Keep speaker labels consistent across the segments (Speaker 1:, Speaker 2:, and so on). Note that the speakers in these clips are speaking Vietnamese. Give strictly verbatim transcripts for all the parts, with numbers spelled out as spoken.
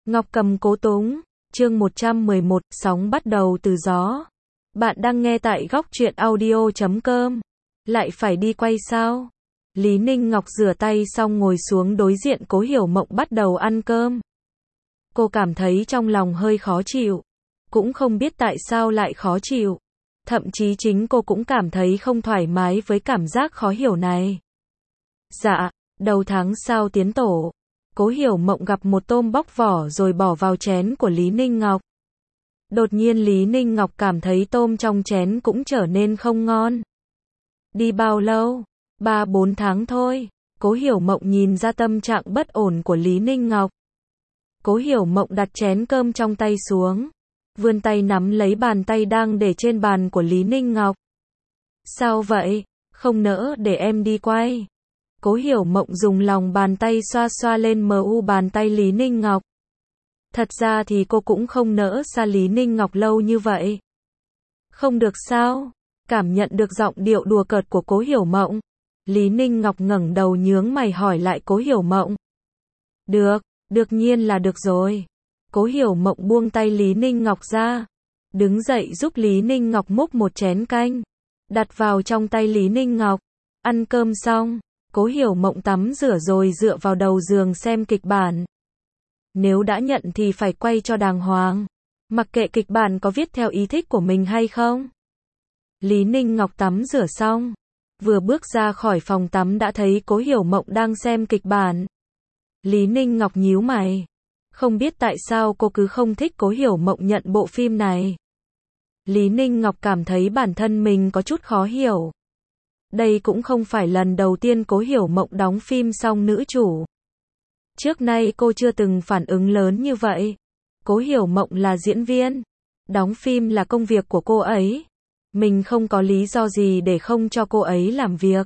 Speaker 1: Ngọc Cầm Cố Túng, chương một trăm mười một, sóng bắt đầu từ gió. Bạn đang nghe tại góc truyện audio chấm com. Lại phải đi quay sao? Lý Ninh Ngọc rửa tay xong ngồi xuống đối diện Cố Hiểu Mộng bắt đầu ăn cơm. Cô cảm thấy trong lòng hơi khó chịu. Cũng không biết tại sao lại khó chịu. Thậm chí chính cô cũng cảm thấy không thoải mái với cảm giác khó hiểu này. Dạ, đầu tháng sau tiến tổ. Cố Hiểu Mộng gặp một tôm bóc vỏ rồi bỏ vào chén của Lý Ninh Ngọc. Đột nhiên Lý Ninh Ngọc cảm thấy tôm trong chén cũng trở nên không ngon. Đi bao lâu? Ba bốn tháng thôi. Cố Hiểu Mộng nhìn ra tâm trạng bất ổn của Lý Ninh Ngọc. Cố Hiểu Mộng đặt chén cơm trong tay xuống. Vươn tay nắm lấy bàn tay đang để trên bàn của Lý Ninh Ngọc. Sao vậy? Không nỡ để em đi quay. Cố Hiểu Mộng dùng lòng bàn tay xoa xoa lên mu bàn tay Lý Ninh Ngọc. Thật ra thì cô cũng không nỡ xa Lý Ninh Ngọc lâu như vậy. Không được sao? Cảm nhận được giọng điệu đùa cợt của Cố Hiểu Mộng. Lý Ninh Ngọc ngẩng đầu nhướng mày hỏi lại Cố Hiểu Mộng. Được, đương nhiên là được rồi. Cố Hiểu Mộng buông tay Lý Ninh Ngọc ra. Đứng dậy giúp Lý Ninh Ngọc múc một chén canh. Đặt vào trong tay Lý Ninh Ngọc. Ăn cơm xong. Cố Hiểu Mộng tắm rửa rồi dựa vào đầu giường xem kịch bản. Nếu đã nhận thì phải quay cho đàng hoàng. Mặc kệ kịch bản có viết theo ý thích của mình hay không. Lý Ninh Ngọc tắm rửa xong. Vừa bước ra khỏi phòng tắm đã thấy Cố Hiểu Mộng đang xem kịch bản. Lý Ninh Ngọc nhíu mày. Không biết tại sao cô cứ không thích Cố Hiểu Mộng nhận bộ phim này. Lý Ninh Ngọc cảm thấy bản thân mình có chút khó hiểu. Đây cũng không phải lần đầu tiên Cố Hiểu Mộng đóng phim xong nữ chủ. Trước nay cô chưa từng phản ứng lớn như vậy. Cố Hiểu Mộng là diễn viên. Đóng phim là công việc của cô ấy. Mình không có lý do gì để không cho cô ấy làm việc.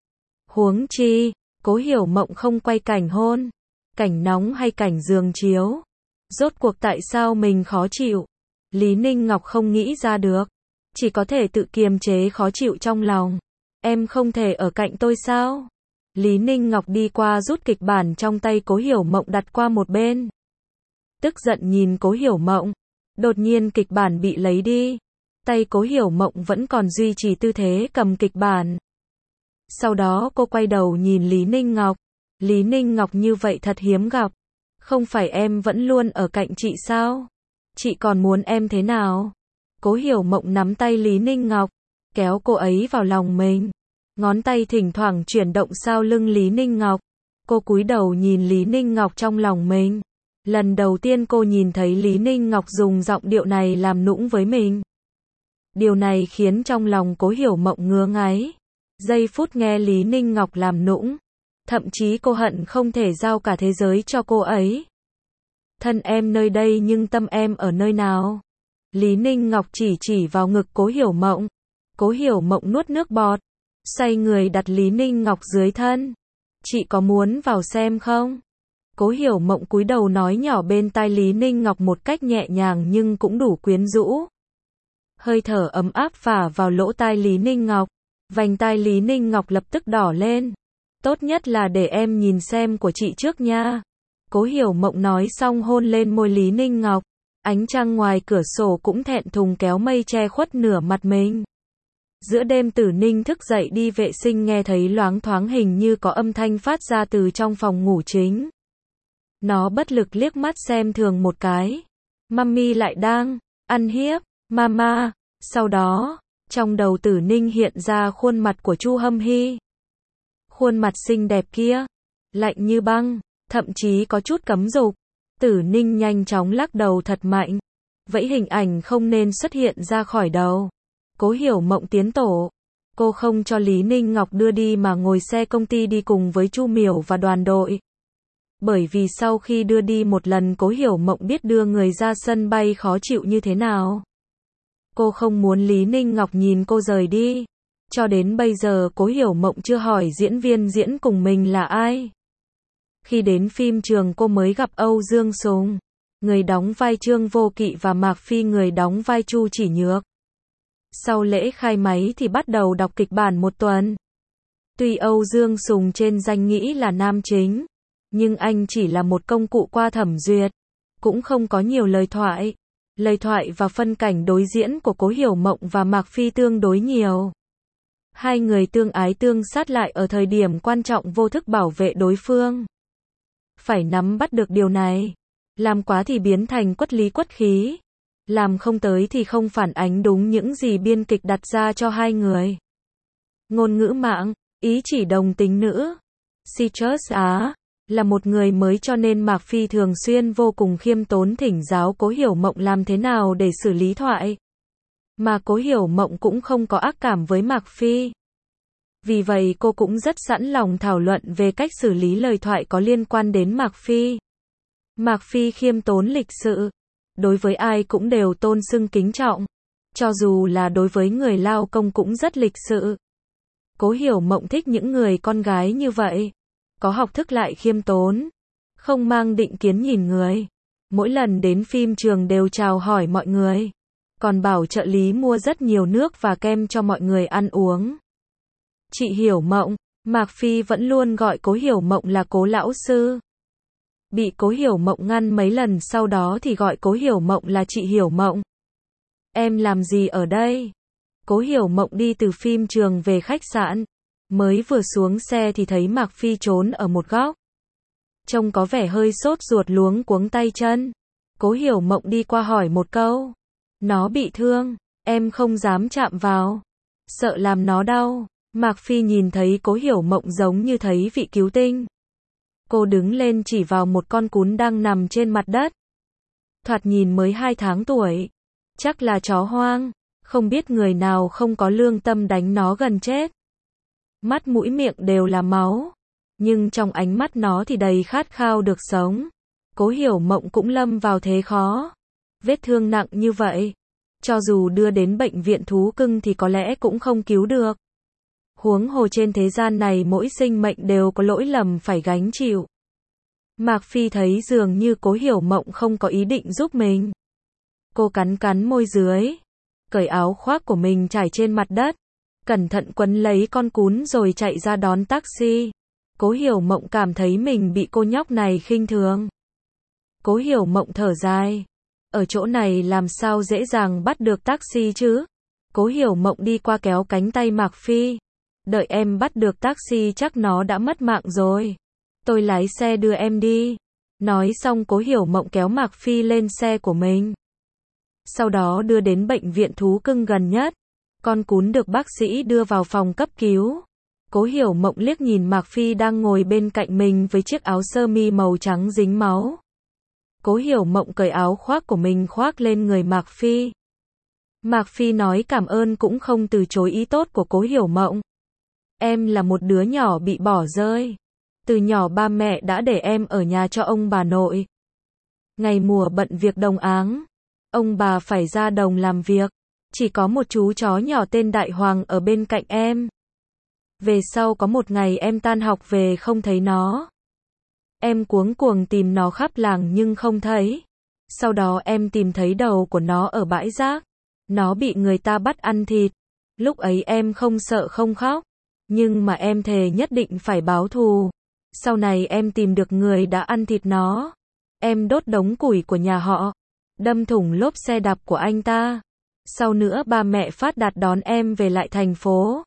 Speaker 1: Huống chi, Cố Hiểu Mộng không quay cảnh hôn, cảnh nóng hay cảnh giường chiếu. Rốt cuộc tại sao mình khó chịu? Lý Ninh Ngọc không nghĩ ra được. Chỉ có thể tự kiềm chế khó chịu trong lòng. Em không thể ở cạnh tôi sao? Lý Ninh Ngọc đi qua rút kịch bản trong tay Cố Hiểu Mộng đặt qua một bên. Tức giận nhìn Cố Hiểu Mộng. Đột nhiên kịch bản bị lấy đi. Tay Cố Hiểu Mộng vẫn còn duy trì tư thế cầm kịch bản. Sau đó cô quay đầu nhìn Lý Ninh Ngọc. Lý Ninh Ngọc như vậy thật hiếm gặp. Không phải em vẫn luôn ở cạnh chị sao? Chị còn muốn em thế nào? Cố Hiểu Mộng nắm tay Lý Ninh Ngọc. Kéo cô ấy vào lòng mình. Ngón tay thỉnh thoảng chuyển động sau lưng Lý Ninh Ngọc. Cô cúi đầu nhìn Lý Ninh Ngọc trong lòng mình. Lần đầu tiên cô nhìn thấy Lý Ninh Ngọc dùng giọng điệu này làm nũng với mình. Điều này khiến trong lòng Cố Hiểu Mộng ngứa ngáy. Giây phút nghe Lý Ninh Ngọc làm nũng. Thậm chí cô hận không thể giao cả thế giới cho cô ấy. Thân em nơi đây nhưng tâm em ở nơi nào? Lý Ninh Ngọc chỉ chỉ vào ngực Cố Hiểu Mộng. Cố Hiểu Mộng nuốt nước bọt. Xoay người đặt Lý Ninh Ngọc dưới thân. Chị có muốn vào xem không? Cố Hiểu Mộng cúi đầu nói nhỏ bên tai Lý Ninh Ngọc một cách nhẹ nhàng nhưng cũng đủ quyến rũ. Hơi thở ấm áp phả vào lỗ tai Lý Ninh Ngọc. Vành tai Lý Ninh Ngọc lập tức đỏ lên. Tốt nhất là để em nhìn xem của chị trước nha. Cố Hiểu Mộng nói xong hôn lên môi Lý Ninh Ngọc. Ánh trăng ngoài cửa sổ cũng thẹn thùng kéo mây che khuất nửa mặt mình. Giữa đêm Tử Ninh thức dậy đi vệ sinh nghe thấy loáng thoáng hình như có âm thanh phát ra từ trong phòng ngủ chính. Nó bất lực liếc mắt xem thường một cái. Mummy lại đang ăn hiếp, mama. Sau đó, trong đầu Tử Ninh hiện ra khuôn mặt của Chu Hâm Hy. Khuôn mặt xinh đẹp kia, lạnh như băng, thậm chí có chút cấm dục. Tử Ninh nhanh chóng lắc đầu thật mạnh. Vậy hình ảnh không nên xuất hiện ra khỏi đầu. Cố Hiểu Mộng tiến tổ. Cô không cho Lý Ninh Ngọc đưa đi mà ngồi xe công ty đi cùng với Chu Miểu và đoàn đội. Bởi vì sau khi đưa đi một lần Cố Hiểu Mộng biết đưa người ra sân bay khó chịu như thế nào. Cô không muốn Lý Ninh Ngọc nhìn cô rời đi. Cho đến bây giờ Cố Hiểu Mộng chưa hỏi diễn viên diễn cùng mình là ai. Khi đến phim trường cô mới gặp Âu Dương Sùng, người đóng vai Trương Vô Kỵ và Mạc Phi người đóng vai Chu Chỉ Nhược. Sau lễ khai máy thì bắt đầu đọc kịch bản một tuần. Tuy Âu Dương Sùng trên danh nghĩa là nam chính, nhưng anh chỉ là một công cụ qua thẩm duyệt. cũng không có nhiều lời thoại. Lời thoại và phân cảnh đối diễn của Cố Hiểu Mộng và Mạc Phi tương đối nhiều. Hai người tương ái tương sát lại ở thời điểm quan trọng vô thức bảo vệ đối phương. Phải nắm bắt được điều này. Làm quá thì biến thành quất lý quất khí. Làm không tới thì không phản ánh đúng những gì biên kịch đặt ra cho hai người. Ngôn ngữ mạng, ý chỉ đồng tính nữ. Citrus Á là một người mới cho nên Mạc Phi thường xuyên vô cùng khiêm tốn thỉnh giáo Cố Hiểu Mộng làm thế nào để xử lý thoại. Mà Cố Hiểu Mộng cũng không có ác cảm với Mạc Phi. Vì vậy cô cũng rất sẵn lòng thảo luận về cách xử lý lời thoại có liên quan đến Mạc Phi. Mạc Phi khiêm tốn lịch sự. Đối với ai cũng đều tôn xưng kính trọng. Cho dù là đối với người lao công cũng rất lịch sự. Cố Hiểu Mộng thích những người con gái như vậy. Có học thức lại khiêm tốn. Không mang định kiến nhìn người. Mỗi lần đến phim trường đều chào hỏi mọi người. Còn bảo trợ lý mua rất nhiều nước và kem cho mọi người ăn uống. Chị Hiểu Mộng, Mạc Phi vẫn luôn gọi Cố Hiểu Mộng là Cố lão sư. Bị Cố Hiểu Mộng ngăn mấy lần sau đó thì gọi Cố Hiểu Mộng là chị Hiểu Mộng. Em làm gì ở đây? Cố Hiểu Mộng đi từ phim trường về khách sạn. Mới vừa xuống xe thì thấy Mạc Phi trốn ở một góc. Trông có vẻ hơi sốt ruột luống cuống tay chân. Cố Hiểu Mộng đi qua hỏi một câu. Nó bị thương, em không dám chạm vào. Sợ làm nó đau. Mạc Phi nhìn thấy Cố Hiểu Mộng giống như thấy vị cứu tinh. Cô đứng lên chỉ vào một con cún đang nằm trên mặt đất. Thoạt nhìn mới hai tháng tuổi. Chắc là chó hoang. Không biết người nào không có lương tâm đánh nó gần chết. Mắt mũi miệng đều là máu. Nhưng trong ánh mắt nó thì đầy khát khao được sống. Cố Hiểu Mộng cũng lâm vào thế khó. Vết thương nặng như vậy. Cho dù đưa đến bệnh viện thú cưng thì có lẽ cũng không cứu được. Huống hồ trên thế gian này mỗi sinh mệnh đều có lỗi lầm phải gánh chịu. Mạc Phi thấy dường như Cố Hiểu Mộng không có ý định giúp mình. Cô cắn cắn môi dưới. Cởi áo khoác của mình trải trên mặt đất. Cẩn thận quấn lấy con cún rồi chạy ra đón taxi. Cố Hiểu Mộng cảm thấy mình bị cô nhóc này khinh thường. Cố Hiểu Mộng thở dài. Ở chỗ này làm sao dễ dàng bắt được taxi chứ? Cố Hiểu Mộng đi qua kéo cánh tay Mạc Phi. Đợi em bắt được taxi chắc nó đã mất mạng rồi. Tôi lái xe đưa em đi. Nói xong Cố Hiểu Mộng kéo Mạc Phi lên xe của mình. Sau đó đưa đến bệnh viện thú cưng gần nhất. Con cún được bác sĩ đưa vào phòng cấp cứu. Cố Hiểu Mộng liếc nhìn Mạc Phi đang ngồi bên cạnh mình với chiếc áo sơ mi màu trắng dính máu. Cố Hiểu Mộng cởi áo khoác của mình khoác lên người Mạc Phi. Mạc Phi nói cảm ơn cũng không từ chối ý tốt của Cố Hiểu Mộng. Em là một đứa nhỏ bị bỏ rơi. Từ nhỏ ba mẹ đã để em ở nhà cho ông bà nội. Ngày mùa bận việc đồng áng. Ông bà phải ra đồng làm việc. Chỉ có một chú chó nhỏ tên Đại Hoàng ở bên cạnh em. Về sau có một ngày em tan học về không thấy nó. Em cuống cuồng tìm nó khắp làng nhưng không thấy. Sau đó em tìm thấy đầu của nó ở bãi rác. Nó bị người ta bắt ăn thịt. Lúc ấy em không sợ không khóc. Nhưng mà em thề nhất định phải báo thù. Sau này em tìm được người đã ăn thịt nó. Em đốt đống củi của nhà họ. Đâm thủng lốp xe đạp của anh ta. Sau nữa ba mẹ Phát Đạt đón em về lại thành phố.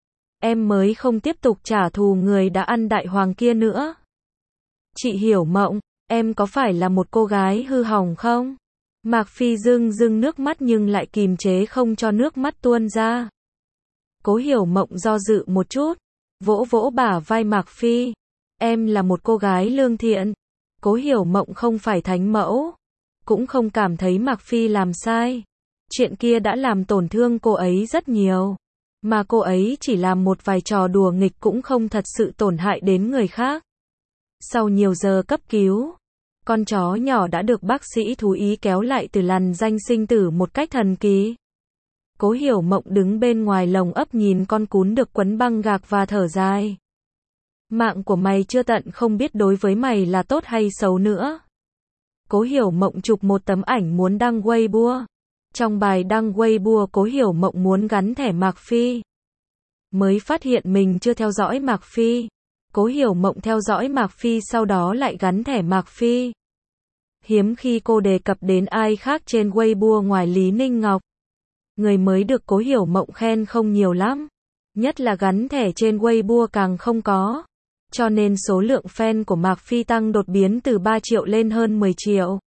Speaker 1: Em mới không tiếp tục trả thù người đã ăn Đại Hoàng kia nữa. Chị Hiểu Mộng, em có phải là một cô gái hư hỏng không? Mạc Phi rưng rưng nước mắt nhưng lại kìm chế không cho nước mắt tuôn ra. Cố Hiểu Mộng do dự một chút, vỗ vỗ bả vai Mạc Phi. Em là một cô gái lương thiện. Cố Hiểu Mộng không phải thánh mẫu, cũng không cảm thấy Mạc Phi làm sai. Chuyện kia đã làm tổn thương cô ấy rất nhiều. Mà cô ấy chỉ làm một vài trò đùa nghịch cũng không thật sự tổn hại đến người khác. Sau nhiều giờ cấp cứu, con chó nhỏ đã được bác sĩ thú y kéo lại từ lằn ranh sinh tử một cách thần kỳ. Cố Hiểu Mộng đứng bên ngoài lồng ấp nhìn con cún được quấn băng gạc và thở dài. Mạng của mày chưa tận không biết đối với mày là tốt hay xấu nữa. Cố Hiểu Mộng chụp một tấm ảnh muốn đăng Weibo. Trong bài đăng Weibo Cố Hiểu Mộng muốn gắn thẻ Mạc Phi. Mới phát hiện mình chưa theo dõi Mạc Phi. Cố Hiểu Mộng theo dõi Mạc Phi sau đó lại gắn thẻ Mạc Phi. Hiếm khi cô đề cập đến ai khác trên Weibo ngoài Lý Ninh Ngọc. Người mới được Cố Hiểu Mộng khen không nhiều lắm. Nhất là gắn thẻ trên Weibo càng không có. Cho nên số lượng fan của Mạc Phi tăng đột biến từ ba triệu lên hơn mười triệu.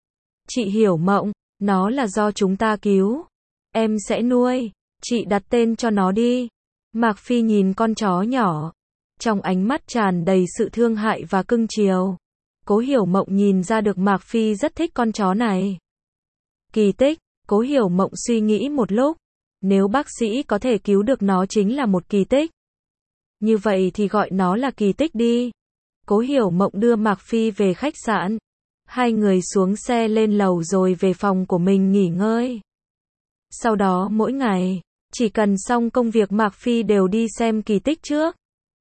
Speaker 1: Chị Hiểu Mộng, nó là do chúng ta cứu. Em sẽ nuôi. Chị đặt tên cho nó đi. Mạc Phi nhìn con chó nhỏ. Trong ánh mắt tràn đầy sự thương hại và cưng chiều. Cố Hiểu Mộng nhìn ra được Mạc Phi rất thích con chó này. Kỳ tích, Cố Hiểu Mộng suy nghĩ một lúc. Nếu bác sĩ có thể cứu được nó chính là một kỳ tích. Như vậy thì gọi nó là kỳ tích đi. Cố Hiểu Mộng đưa Mạc Phi về khách sạn. Hai người xuống xe lên lầu rồi về phòng của mình nghỉ ngơi. Sau đó mỗi ngày, chỉ cần xong công việc Mạc Phi đều đi xem kỳ tích trước.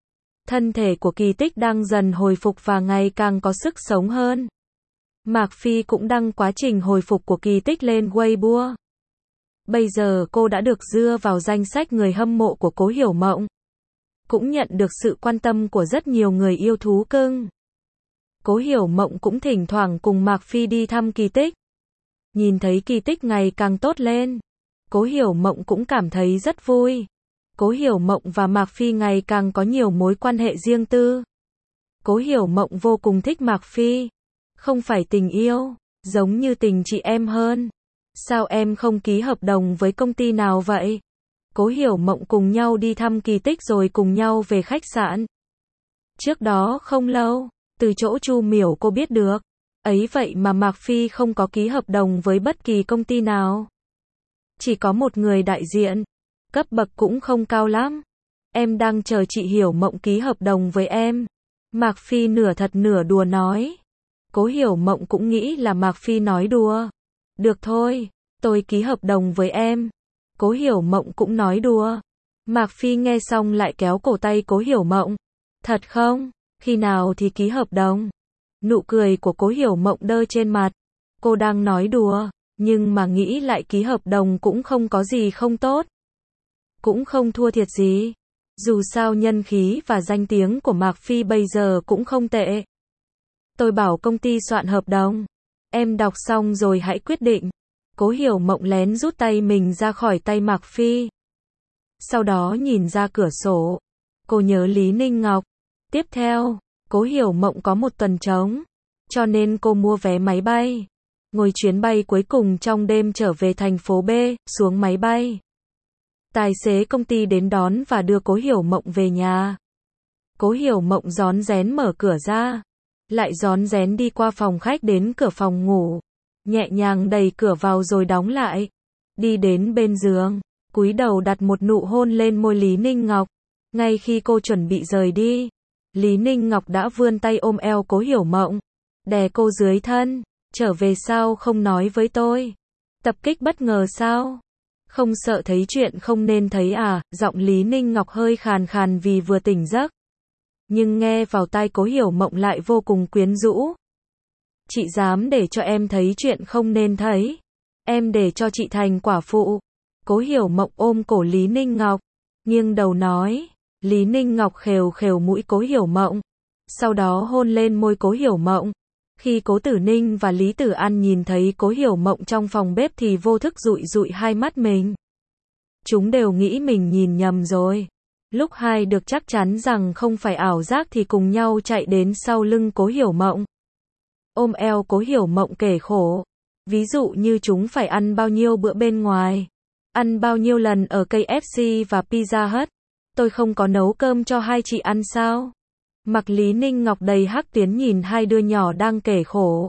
Speaker 1: Thân thể của kỳ tích đang dần hồi phục và ngày càng có sức sống hơn. Mạc Phi cũng đăng quá trình hồi phục của kỳ tích lên Weibo. Bây giờ cô đã được dưa vào danh sách người hâm mộ của Cố Hiểu Mộng. Cũng nhận được sự quan tâm của rất nhiều người yêu thú cưng. Cố Hiểu Mộng cũng thỉnh thoảng cùng Mạc Phi đi thăm kỳ tích. Nhìn thấy kỳ tích ngày càng tốt lên. Cố Hiểu Mộng cũng cảm thấy rất vui. Cố Hiểu Mộng và Mạc Phi ngày càng có nhiều mối quan hệ riêng tư. Cố Hiểu Mộng vô cùng thích Mạc Phi. Không phải tình yêu, giống như tình chị em hơn. Sao em không ký hợp đồng với công ty nào vậy? Cố Hiểu Mộng cùng nhau đi thăm kỳ tích rồi cùng nhau về khách sạn. Trước đó không lâu, từ chỗ Chu Miểu cô biết được. Ấy vậy mà Mạc Phi không có ký hợp đồng với bất kỳ công ty nào. Chỉ có một người đại diện. Cấp bậc cũng không cao lắm. Em đang chờ chị Hiểu Mộng ký hợp đồng với em. Mạc Phi nửa thật nửa đùa nói. Cố Hiểu Mộng cũng nghĩ là Mạc Phi nói đùa. Được thôi, tôi ký hợp đồng với em. Cố Hiểu Mộng cũng nói đùa. Mạc Phi nghe xong lại kéo cổ tay Cố Hiểu Mộng. Thật không? Khi nào thì ký hợp đồng? Nụ cười của Cố Hiểu Mộng đơ trên mặt. Cô đang nói đùa, nhưng mà nghĩ lại ký hợp đồng cũng không có gì không tốt. Cũng không thua thiệt gì. Dù sao nhân khí và danh tiếng của Mạc Phi bây giờ cũng không tệ. Tôi bảo công ty soạn hợp đồng. Em đọc xong rồi hãy quyết định. Cố Hiểu Mộng lén rút tay mình ra khỏi tay Mạc Phi. Sau đó nhìn ra cửa sổ. Cô nhớ Lý Ninh Ngọc. Tiếp theo, Cố Hiểu Mộng có một tuần trống. Cho nên cô mua vé máy bay. Ngồi chuyến bay cuối cùng trong đêm trở về thành phố B, xuống máy bay. Tài xế công ty đến đón và đưa Cố Hiểu Mộng về nhà. Cố Hiểu Mộng rón rén mở cửa ra. Lại rón rén đi qua phòng khách đến cửa phòng ngủ. Nhẹ nhàng đẩy cửa vào rồi đóng lại. Đi đến bên giường, cúi đầu đặt một nụ hôn lên môi Lý Ninh Ngọc. Ngay khi cô chuẩn bị rời đi, Lý Ninh Ngọc đã vươn tay ôm eo Cố Hiểu Mộng. Đè cô dưới thân. Trở về sao không nói với tôi? Tập kích bất ngờ sao? Không sợ thấy chuyện không nên thấy à? Giọng Lý Ninh Ngọc hơi khàn khàn vì vừa tỉnh giấc. Nhưng nghe vào tai Cố Hiểu Mộng lại vô cùng quyến rũ. Chị dám để cho em thấy chuyện không nên thấy. Em để cho chị thành quả phụ. Cố Hiểu Mộng ôm cổ Lý Ninh Ngọc. Nghiêng đầu nói. Lý Ninh Ngọc khều khều mũi Cố Hiểu Mộng. Sau đó hôn lên môi Cố Hiểu Mộng. Khi Cố Tử Ninh và Lý Tử An nhìn thấy Cố Hiểu Mộng trong phòng bếp thì vô thức dụi dụi hai mắt mình. Chúng đều nghĩ mình nhìn nhầm rồi. Lúc hai được chắc chắn rằng không phải ảo giác thì cùng nhau chạy đến sau lưng Cố Hiểu Mộng. Ôm eo Cố Hiểu Mộng kể khổ. Ví dụ như chúng phải ăn bao nhiêu bữa bên ngoài. Ăn bao nhiêu lần ở ca ép xê và Pizza Hut. Tôi không có nấu cơm cho hai chị ăn sao? Mặt Lý Ninh Ngọc đầy hắc tuyến nhìn hai đứa nhỏ đang kể khổ.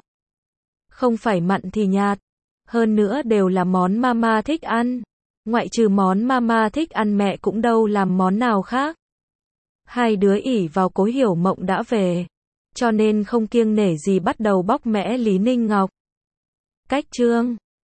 Speaker 1: Không phải mặn thì nhạt. Hơn nữa đều là món mama thích ăn. Ngoại trừ món mama thích ăn mẹ cũng đâu làm món nào khác. Hai đứa ỷ vào Cố Hiểu Mộng đã về. Cho nên không kiêng nể gì bắt đầu bóc mẽ Lý Ninh Ngọc. Cách chương